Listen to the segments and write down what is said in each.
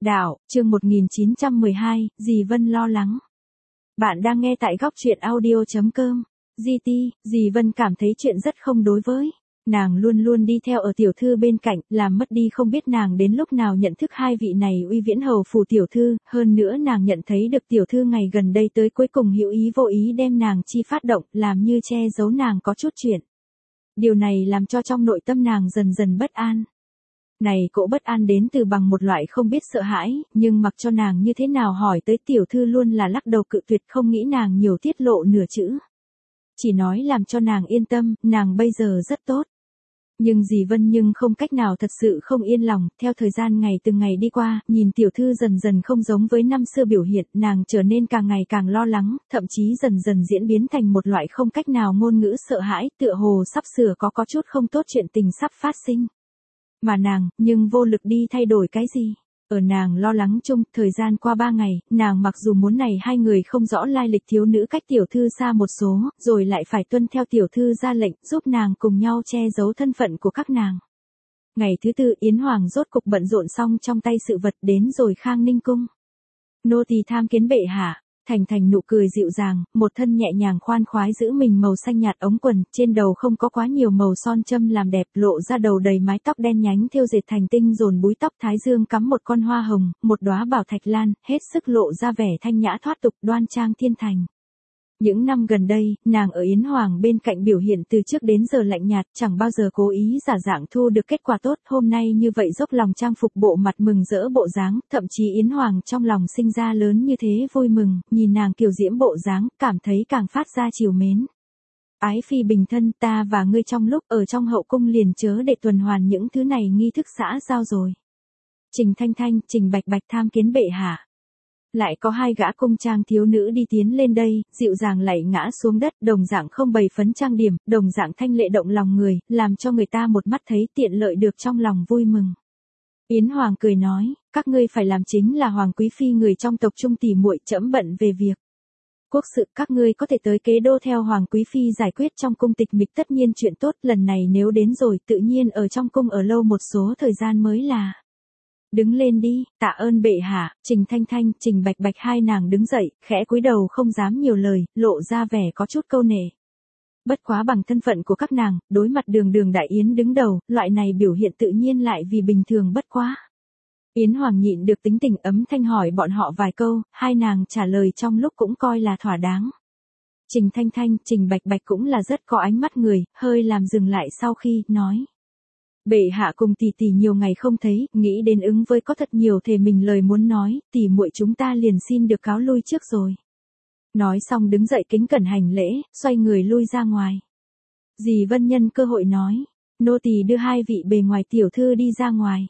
Đạo, chương 1912, dì Vân lo lắng. Bạn đang nghe tại góc truyện audio.com. GT, dì Vân cảm thấy chuyện rất không đối với. Nàng luôn luôn đi theo ở tiểu thư bên cạnh, làm mất đi không biết nàng đến lúc nào nhận thức hai vị này uy viễn hầu phủ tiểu thư, hơn nữa nàng nhận thấy được tiểu thư ngày gần đây tới cuối cùng hữu ý vô ý đem nàng chi phát động, làm như che giấu nàng có chút chuyện. Điều này làm cho trong nội tâm nàng dần dần bất an. Này cỗ bất an đến từ bằng một loại không biết sợ hãi, nhưng mặc cho nàng như thế nào hỏi tới tiểu thư luôn là lắc đầu cự tuyệt, không nghĩ nàng nhiều tiết lộ nửa chữ. Chỉ nói làm cho nàng yên tâm, nàng bây giờ rất tốt. Nhưng dì Vân nhưng không cách nào thật sự không yên lòng, theo thời gian ngày từng ngày đi qua, nhìn tiểu thư dần dần không giống với năm xưa biểu hiện, nàng trở nên càng ngày càng lo lắng, thậm chí dần dần diễn biến thành một loại không cách nào ngôn ngữ sợ hãi, tựa hồ sắp sửa có chút không tốt chuyện tình sắp phát sinh. Mà nàng, nhưng vô lực đi thay đổi cái gì. Ở nàng lo lắng chung, thời gian qua 3 ngày, nàng mặc dù muốn này hai người không rõ lai lịch thiếu nữ cách tiểu thư xa một số, rồi lại phải tuân theo tiểu thư ra lệnh, giúp nàng cùng nhau che giấu thân phận của các nàng. Ngày thứ tư, Yến Hoàng rốt cục bận rộn xong trong tay sự vật đến rồi Khang Ninh cung. Nô tỳ tham kiến bệ hạ. Thành Thành nụ cười dịu dàng, một thân nhẹ nhàng khoan khoái giữ mình màu xanh nhạt ống quần, trên đầu không có quá nhiều màu son châm làm đẹp, lộ ra đầu đầy mái tóc đen nhánh thêu dệt thành tinh dồn búi tóc, thái dương cắm một con hoa hồng, một đóa bảo thạch lan, hết sức lộ ra vẻ thanh nhã thoát tục, đoan trang thiên thành. Những năm gần đây, nàng ở Yến Hoàng bên cạnh biểu hiện từ trước đến giờ lạnh nhạt, chẳng bao giờ cố ý giả dạng thu được kết quả tốt, hôm nay như vậy dốc lòng trang phục bộ mặt mừng rỡ bộ dáng, thậm chí Yến Hoàng trong lòng sinh ra lớn như thế vui mừng, nhìn nàng kiều diễm bộ dáng, cảm thấy càng phát ra trìu mến. Ái phi bình thân, ta và ngươi trong lúc ở trong hậu cung liền chớ để tuần hoàn những thứ này nghi thức xã giao rồi. Trình Thanh Thanh, Trình Bạch Bạch tham kiến bệ hạ. Lại có hai gã cung trang thiếu nữ đi tiến lên đây, dịu dàng lạy ngã xuống đất, đồng dạng không bày phấn trang điểm, đồng dạng thanh lệ động lòng người, làm cho người ta một mắt thấy tiện lợi được trong lòng vui mừng. Yến Hoàng cười nói, các ngươi phải làm chính là hoàng quý phi người trong tộc trung tỷ muội, trẫm bận về việc quốc sự, các ngươi có thể tới kế đô theo hoàng quý phi giải quyết trong cung tịch mịch, tất nhiên chuyện tốt, lần này nếu đến rồi tự nhiên ở trong cung ở lâu một số thời gian mới là. Đứng lên đi, tạ ơn bệ hạ. Trình Thanh Thanh, Trình Bạch Bạch hai nàng đứng dậy, khẽ cúi đầu không dám nhiều lời, lộ ra vẻ có chút câu nể. Bất quá bằng thân phận của các nàng, đối mặt Đường Đại Yến đứng đầu, loại này biểu hiện tự nhiên lại vì bình thường bất quá. Yến Hoàng nhịn được tính tình ấm thanh hỏi bọn họ vài câu, hai nàng trả lời trong lúc cũng coi là thỏa đáng. Trình Thanh Thanh, Trình Bạch Bạch cũng là rất có ánh mắt người, hơi làm dừng lại sau khi nói. Bệ hạ cùng tỷ tỷ nhiều ngày không thấy, nghĩ đến ứng với có thật nhiều thể mình lời muốn nói, tỷ muội chúng ta liền xin được cáo lui trước rồi. Nói xong đứng dậy kính cẩn hành lễ, xoay người lui ra ngoài. Dì Vân nhân cơ hội nói, nô tỳ đưa hai vị bề ngoài tiểu thư đi ra ngoài.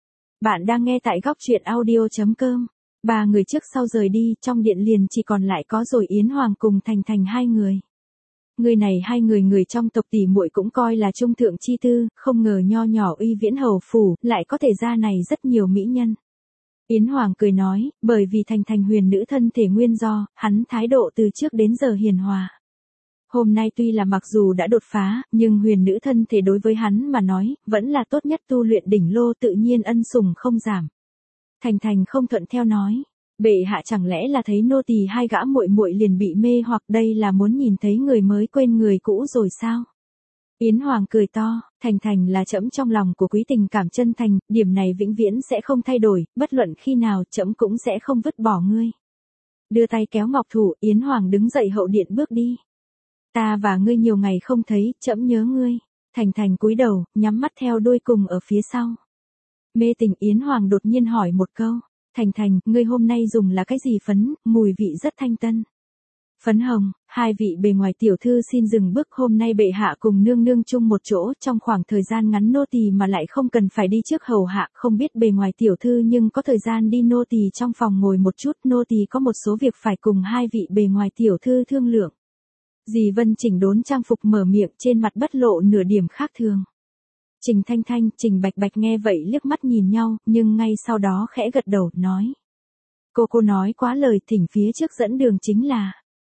Bạn đang nghe tại góc truyện audio.com. Ba người trước sau rời đi, trong điện liền chỉ còn lại có rồi Yến Hoàng cùng Thành Thành hai người. Người này hai người trong tộc tỷ muội cũng coi là trung thượng chi tư, không ngờ nho nhỏ uy viễn hầu phủ, lại có thể ra này rất nhiều mỹ nhân. Yến Hoàng cười nói, bởi vì Thành Thành huyền nữ thân thể nguyên do, hắn thái độ từ trước đến giờ hiền hòa. Hôm nay tuy là mặc dù đã đột phá, nhưng huyền nữ thân thể đối với hắn mà nói, vẫn là tốt nhất tu luyện đỉnh lô, tự nhiên ân sủng không giảm. Thành Thành không thuận theo nói. Bệ hạ chẳng lẽ là thấy nô tỳ hai gã muội muội liền bị mê, hoặc đây là muốn nhìn thấy người mới quên người cũ rồi sao? Yến Hoàng cười to, Thành Thành là trẫm trong lòng của quý, tình cảm chân thành, điểm này vĩnh viễn sẽ không thay đổi, bất luận khi nào trẫm cũng sẽ không vứt bỏ ngươi. Đưa tay kéo ngọc thủ, Yến Hoàng đứng dậy hậu điện bước đi. Ta và ngươi nhiều ngày không thấy, trẫm nhớ ngươi. Thành Thành cúi đầu, nhắm mắt theo đuôi cùng ở phía sau. Mê tình Yến Hoàng đột nhiên hỏi một câu. Thành Thành, ngươi hôm nay dùng là cái gì phấn, mùi vị rất thanh tân. Phấn hồng, hai vị bề ngoài tiểu thư xin dừng bước, hôm nay bệ hạ cùng nương nương chung một chỗ, trong khoảng thời gian ngắn nô tỳ mà lại không cần phải đi trước hầu hạ, không biết bề ngoài tiểu thư nhưng có thời gian đi nô tỳ trong phòng ngồi một chút, nô tỳ có một số việc phải cùng hai vị bề ngoài tiểu thư thương lượng. Dì Vân chỉnh đốn trang phục mở miệng, trên mặt bất lộ nửa điểm khác thường. Trình Thanh Thanh, Trình Bạch Bạch nghe vậy liếc mắt nhìn nhau, nhưng ngay sau đó khẽ gật đầu, nói. Cô nói quá lời, thỉnh phía trước dẫn đường chính là.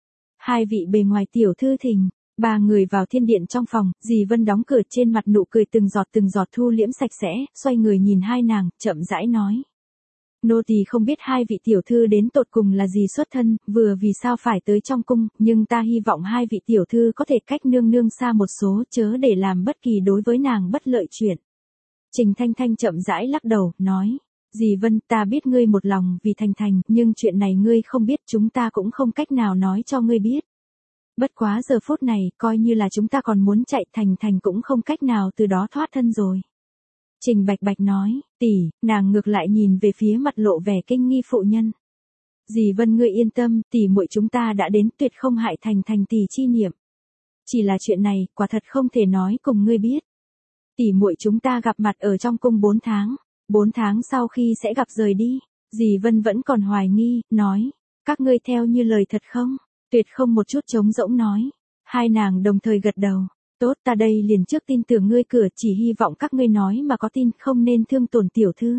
Hai vị bề ngoài tiểu thư thỉnh. Ba người vào thiên điện trong phòng, dì Vân đóng cửa, trên mặt nụ cười từng giọt thu liễm sạch sẽ, xoay người nhìn hai nàng, chậm rãi nói. Nô tỳ không biết hai vị tiểu thư đến tột cùng là gì xuất thân, vừa vì sao phải tới trong cung, nhưng ta hy vọng hai vị tiểu thư có thể cách nương nương xa một số, chớ để làm bất kỳ đối với nàng bất lợi chuyện. Trình Thanh Thanh chậm rãi lắc đầu, nói, dì Vân, ta biết ngươi một lòng vì Thành Thành, nhưng chuyện này ngươi không biết, chúng ta cũng không cách nào nói cho ngươi biết. Bất quá giờ phút này, coi như là chúng ta còn muốn chạy, Thành Thành cũng không cách nào từ đó thoát thân rồi. Trình Bạch Bạch nói, tỷ, nàng ngược lại nhìn về phía mặt lộ vẻ kinh nghi phụ nhân. Dì Vân ngươi yên tâm, tỷ muội chúng ta đã đến, tuyệt không hại Thành Thành tỷ chi niệm. Chỉ là chuyện này, quả thật không thể nói cùng ngươi biết. Tỷ muội chúng ta gặp mặt ở trong cung 4 tháng, 4 tháng sau khi sẽ gặp rời đi. Dì Vân vẫn còn hoài nghi, nói, các ngươi theo như lời thật không? Tuyệt không một chút trống rỗng nói. Hai nàng đồng thời gật đầu. Tốt, ta đây liền trước tin tưởng ngươi cửa, chỉ hy vọng các ngươi nói mà có tin, không nên thương tổn tiểu thư.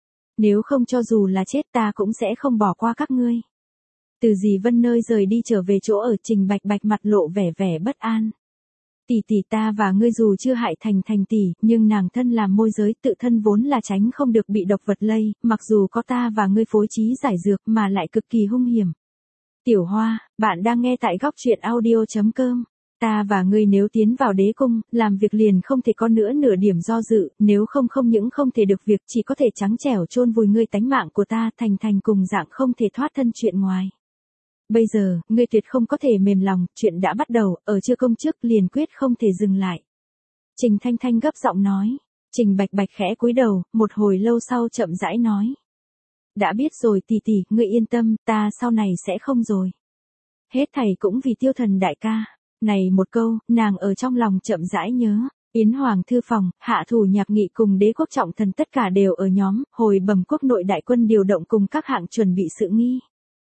Nếu không cho dù là chết ta cũng sẽ không bỏ qua các ngươi. Từ dì Vân nơi rời đi trở về chỗ ở, Trình Bạch Bạch mặt lộ vẻ vẻ bất an. Tỷ tỷ, ta và ngươi dù chưa hại Thành Thành tỷ, nhưng nàng thân làm môi giới, tự thân vốn là tránh không được bị độc vật lây, mặc dù có ta và ngươi phối trí giải dược mà lại cực kỳ hung hiểm. Tiểu Hoa, bạn đang nghe tại góc truyện audio.com. Ta và ngươi nếu tiến vào đế cung, làm việc liền không thể có nữa nửa điểm do dự, nếu không không những không thể được việc, chỉ có thể trắng trẻo chôn vùi ngươi, tánh mạng của ta, Thành Thành cùng dạng không thể thoát thân chuyện ngoài. Bây giờ, ngươi tuyệt không có thể mềm lòng, chuyện đã bắt đầu, ở chưa công trước liền quyết không thể dừng lại. Trình Thanh Thanh gấp giọng nói. Trình Bạch Bạch khẽ cúi đầu, một hồi lâu sau chậm rãi nói. Đã biết rồi tỷ tỷ, ngươi yên tâm, ta sau này sẽ không rồi. Hết thảy cũng vì Tiêu Thần đại ca. Này một câu, nàng ở trong lòng chậm rãi nhớ. Yến Hoàng thư phòng, Hạ Thủ Nhạc Nghị cùng Đế Quốc Trọng Thần tất cả đều ở nhóm, hồi bẩm quốc nội đại quân điều động cùng các hạng chuẩn bị sự nghi.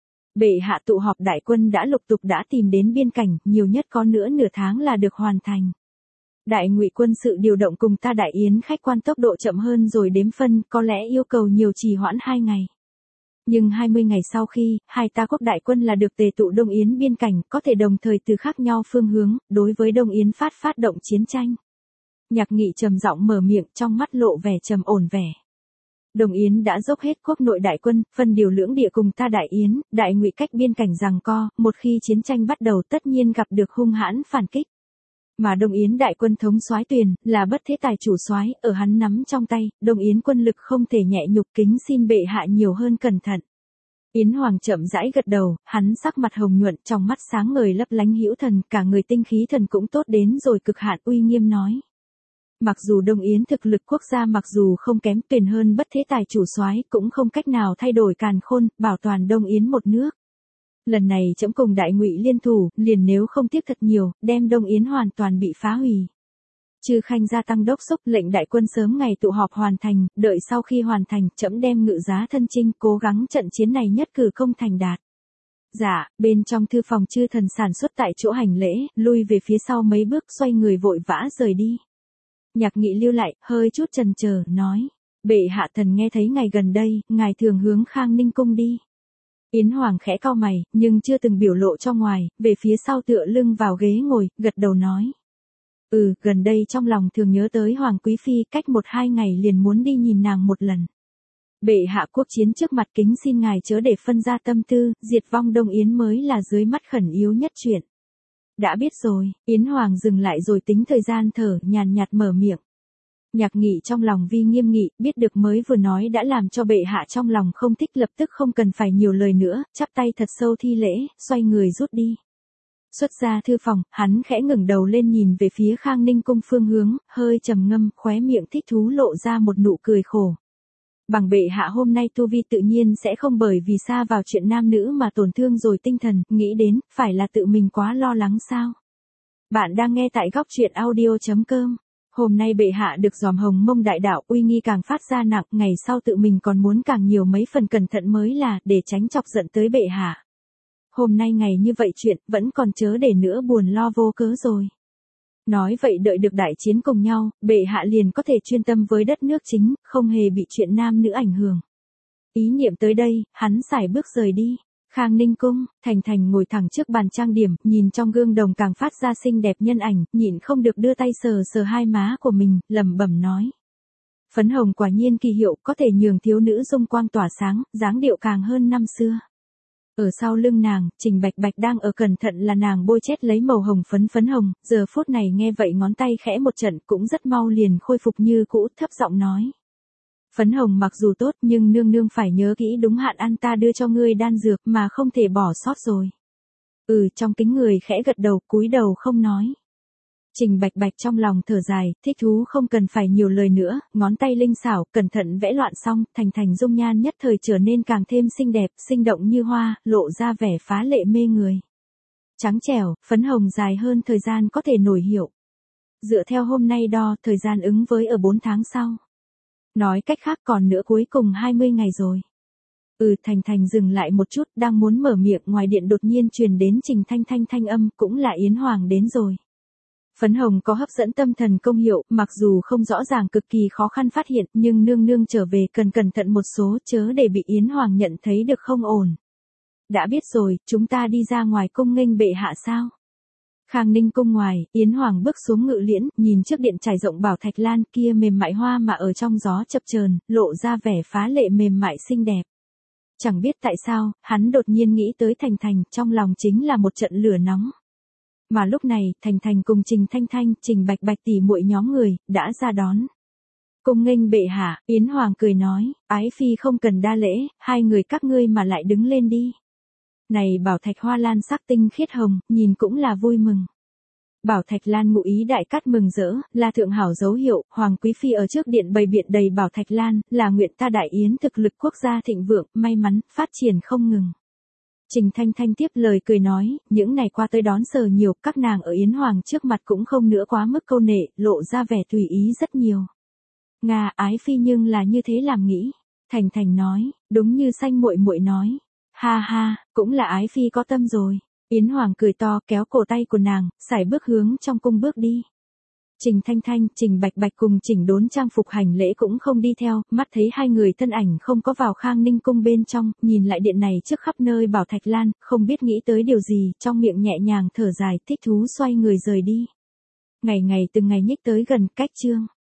Bệ hạ tụ họp đại quân đã lục tục đã tìm đến biên cảnh, nhiều nhất có nữa nửa tháng là được hoàn thành. Đại Ngụy quân sự điều động cùng ta Đại Yến khách quan tốc độ chậm hơn rồi đếm phân, có lẽ yêu cầu nhiều trì hoãn 2 ngày. Nhưng 20 ngày sau khi, hai ta quốc đại quân là được tề tụ Đông Yến biên cảnh, có thể đồng thời từ khác nhau phương hướng, đối với Đông Yến phát động chiến tranh. Nhạc Nghị trầm giọng mở miệng, trong mắt lộ vẻ trầm ổn vẻ. Đông Yến đã dốc hết quốc nội đại quân, phân điều lưỡng địa cùng ta Đại Yến, Đại Ngụy cách biên cảnh giằng co, một khi chiến tranh bắt đầu tất nhiên gặp được hung hãn phản kích. Mà Đông Yến đại quân thống soái Tuyền, là Bất Thế Tài chủ soái, ở hắn nắm trong tay, Đông Yến quân lực không thể nhẹ nhục, kính xin bệ hạ nhiều hơn cẩn thận. Yến Hoàng chậm rãi gật đầu, hắn sắc mặt hồng nhuận, trong mắt sáng ngời lấp lánh hữu thần, cả người tinh khí thần cũng tốt đến rồi cực hạn, uy nghiêm nói. Mặc dù Đông Yến thực lực quốc gia mặc dù không kém Tuyền hơn Bất Thế Tài chủ soái, cũng không cách nào thay đổi càn khôn, bảo toàn Đông Yến một nước. Lần này trẫm cùng Đại Ngụy liên thủ, liền nếu không tiếc thật nhiều, đem Đông Yến hoàn toàn bị phá hủy. Chư Khanh gia tăng đốc xúc, lệnh đại quân sớm ngày tụ họp hoàn thành, đợi sau khi hoàn thành, trẫm đem ngự giá thân chinh, cố gắng trận chiến này nhất cử công thành đạt. Dạ, bên trong thư phòng chư thần sản xuất tại chỗ hành lễ, lui về phía sau mấy bước, xoay người vội vã rời đi. Nhạc Nghị lưu lại, hơi chút chần chờ, nói, bệ hạ thần nghe thấy ngày gần đây, ngài thường hướng Khang Ninh cung đi. Yến Hoàng khẽ cau mày, nhưng chưa từng biểu lộ cho ngoài, về phía sau tựa lưng vào ghế ngồi, gật đầu nói. Gần đây trong lòng thường nhớ tới Hoàng Quý Phi, cách 1-2 ngày liền muốn đi nhìn nàng một lần. Bệ hạ quốc chiến trước mặt, kính xin ngài chớ để phân ra tâm tư, diệt vong Đông Yến mới là dưới mắt khẩn yếu nhất chuyện. Đã biết rồi, Yến Hoàng dừng lại rồi tính thời gian thở, nhàn nhạt mở miệng. Nhạc Nghị trong lòng vi nghiêm nghị, biết được mới vừa nói đã làm cho bệ hạ trong lòng không thích, lập tức không cần phải nhiều lời nữa, chắp tay thật sâu thi lễ, xoay người rút đi. Xuất ra thư phòng, hắn khẽ ngẩng đầu lên nhìn về phía Khang Ninh cung phương hướng, hơi trầm ngâm, khóe miệng thích thú lộ ra một nụ cười khổ. Bằng bệ hạ hôm nay tu vi tự nhiên sẽ không bởi vì xa vào chuyện nam nữ mà tổn thương rồi tinh thần, nghĩ đến, phải là tự mình quá lo lắng sao? Bạn đang nghe tại góc truyện audio.com. Hôm nay bệ hạ được giòm Hồng Mông đại đạo, uy nghi càng phát ra nặng, ngày sau tự mình còn muốn càng nhiều mấy phần cẩn thận mới là, để tránh chọc giận tới bệ hạ. Hôm nay ngày như vậy chuyện, vẫn còn chớ để nữa buồn lo vô cớ rồi. Nói vậy đợi được đại chiến cùng nhau, bệ hạ liền có thể chuyên tâm với đất nước chính, không hề bị chuyện nam nữ ảnh hưởng. Ý niệm tới đây, hắn sải bước rời đi. Khang Ninh cung, Thành Thành ngồi thẳng trước bàn trang điểm, nhìn trong gương đồng càng phát ra xinh đẹp nhân ảnh, nhịn không được đưa tay sờ sờ hai má của mình, lẩm bẩm nói. Phấn hồng quả nhiên kỳ hiệu có thể nhường thiếu nữ dung quang tỏa sáng, dáng điệu càng hơn năm xưa. Ở sau lưng nàng, Trình Bạch Bạch đang ở cẩn thận là nàng bôi chét lấy màu hồng phấn hồng, giờ phút này nghe vậy ngón tay khẽ một trận cũng rất mau liền khôi phục như cũ, thấp giọng nói. Phấn hồng mặc dù tốt nhưng nương nương phải nhớ kỹ đúng hạn ăn ta đưa cho ngươi đan dược mà không thể bỏ sót rồi. Trong kính người khẽ gật đầu cúi đầu không nói. Trình Bạch Bạch trong lòng thở dài, thích thú không cần phải nhiều lời nữa, ngón tay linh xảo, cẩn thận vẽ loạn xong, Thành dung nhan nhất thời trở nên càng thêm xinh đẹp, sinh động như hoa, lộ ra vẻ phá lệ mê người. Trắng trẻo, phấn hồng dài hơn thời gian có thể nổi hiệu. Dựa theo hôm nay đo, thời gian ứng với ở 4 tháng sau. Nói cách khác còn nữa cuối cùng 20 ngày rồi. Thành dừng lại một chút, đang muốn mở miệng, ngoài điện đột nhiên truyền đến Trình Thanh thanh âm, cũng là Yến Hoàng đến rồi. Phấn hồng có hấp dẫn tâm thần công hiệu, mặc dù không rõ ràng cực kỳ khó khăn phát hiện, nhưng nương nương trở về cần cẩn thận một số chớ để bị Yến Hoàng nhận thấy được không ổn. Đã biết rồi, chúng ta đi ra ngoài cung nghênh bệ hạ sao? Khang Ninh cung ngoài, Yến Hoàng bước xuống ngự liễn, nhìn trước điện trải rộng bảo thạch lan kia mềm mại hoa mà ở trong gió chập chờn, lộ ra vẻ phá lệ mềm mại xinh đẹp. Chẳng biết tại sao, hắn đột nhiên nghĩ tới Thành, trong lòng chính là một trận lửa nóng. Mà lúc này, Thành cùng Trình Thanh, Trình Bạch Bạch tỷ muội nhóm người, đã ra đón. Cung nghênh bệ hạ, Yến Hoàng cười nói, ái phi không cần đa lễ, hai người các ngươi mà lại đứng lên đi. Này bảo thạch hoa lan sắc tinh khiết hồng, nhìn cũng là vui mừng. Bảo thạch lan ngụ ý đại cát mừng rỡ, là thượng hảo dấu hiệu, Hoàng quý phi ở trước điện bày biện đầy bảo thạch lan, là nguyện ta đại yến thực lực quốc gia thịnh vượng, may mắn, phát triển không ngừng. Trình Thanh tiếp lời cười nói, những ngày qua tới đón sờ nhiều, các nàng ở Yến Hoàng trước mặt cũng không nữa quá mức câu nệ, lộ ra vẻ tùy ý rất nhiều. Nga ái phi nhưng là như thế làm nghĩ. Thành nói, đúng như Xanh muội muội nói. Ha ha, cũng là ái phi có tâm rồi. Yến Hoàng cười to kéo cổ tay của nàng, sải bước hướng trong cung bước đi. Trình Thanh, Trình Bạch Bạch cùng Trình Đốn trang phục hành lễ cũng không đi theo, mắt thấy hai người thân ảnh không có vào Khang Ninh cung bên trong, nhìn lại điện này trước khắp nơi bảo thạch lan, không biết nghĩ tới điều gì, trong miệng nhẹ nhàng thở dài, thích thú xoay người rời đi. Ngày từng ngày nhích tới gần cách chương.